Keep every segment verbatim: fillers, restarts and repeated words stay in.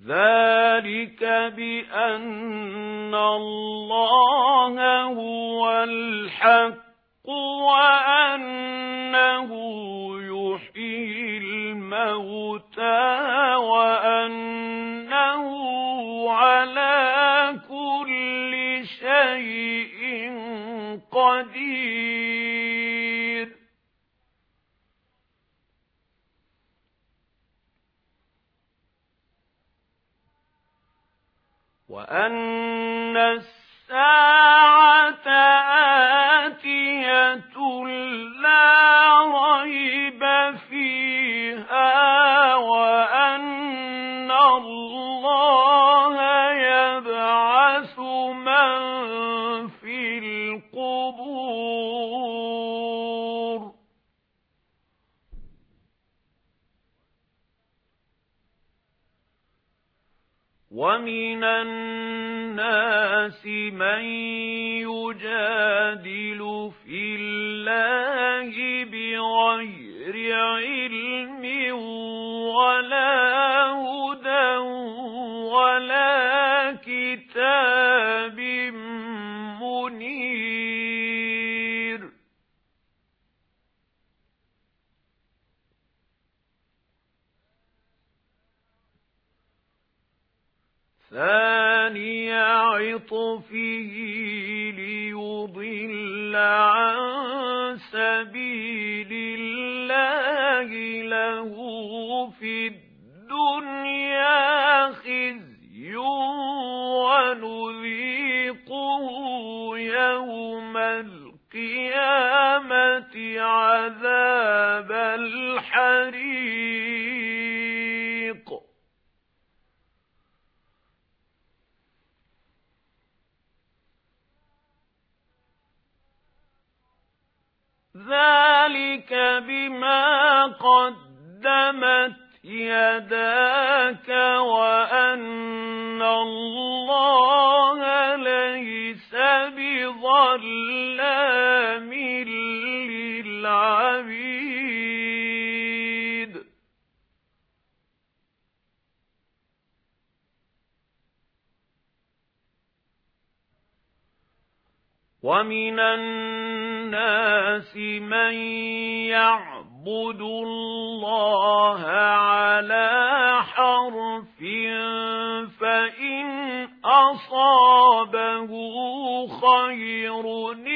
ذلك بأن الله هو الحق وأنه يحيي الموتى وأنه على كل شيء قدير. وأن الساعة آتية لا ريب فيها وأن الله يبعث من في القبور. ومن الناس من يجادل في الله بغير علم ولا هدى ولا كتاب منير. ثاني عطفه ليضل عن سبيل الله له في الدنيا خزي ونذيقه يوم القيامة عذاب الحريق. ذلك بما قدمت يداك وأن الله ليس بظلام للعبيد. ومن الناس من يعبد الله على حرف فإن أصابه خير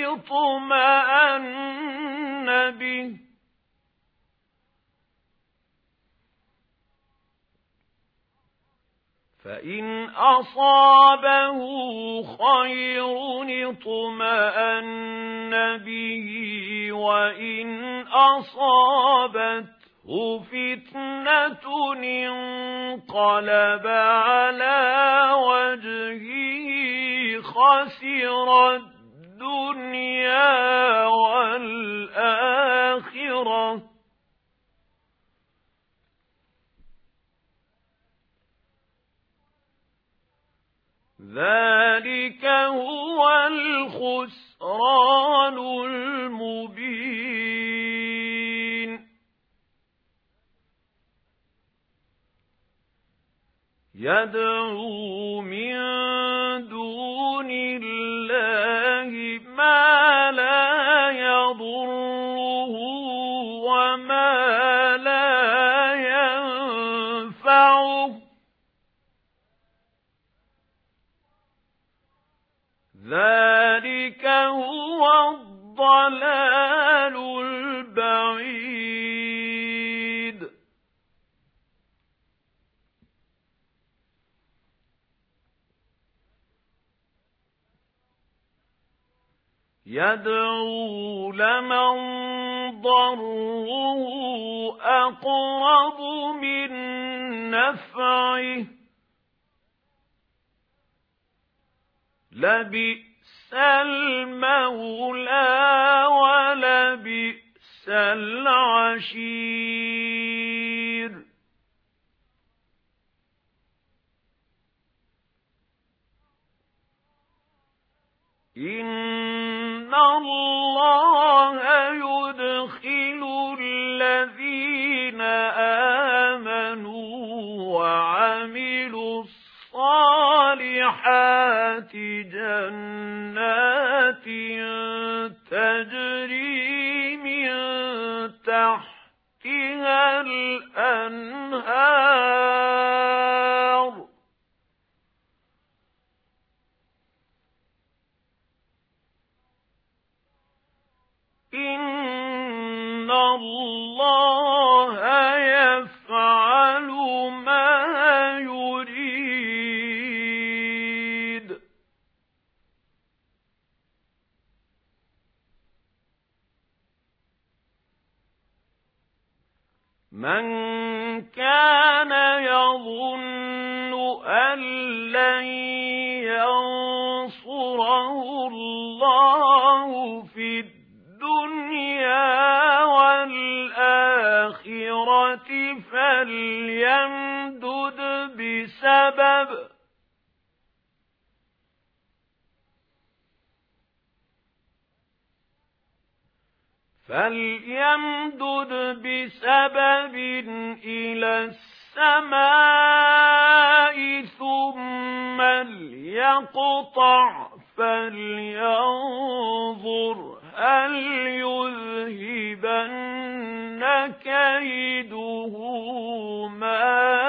اطمأن به فإن أصابه خير اطمأن به وإن أصابته فتنة انقلب على وجهه خسر الدنيا والآخرة. ذلك هو الخسران المبين. يدعو من دون الله ما لا يضره وما لا ينفعه. ذلك هو الضلال البعيد. يدعو لمن ضره أقرب من نفعه لبئس المولى ولبئس العشير. إن الله يدخل الذين آمنوا وعملوا تحتها الأنهار إن الله يفعل ما يريد من كان يظن أن لن ينصره الله في الدنيا والآخرة فليمدد بسبب فليمدد بسبب إلى السماء ثم ليقطع فلينظر هل يذهبن كيده ما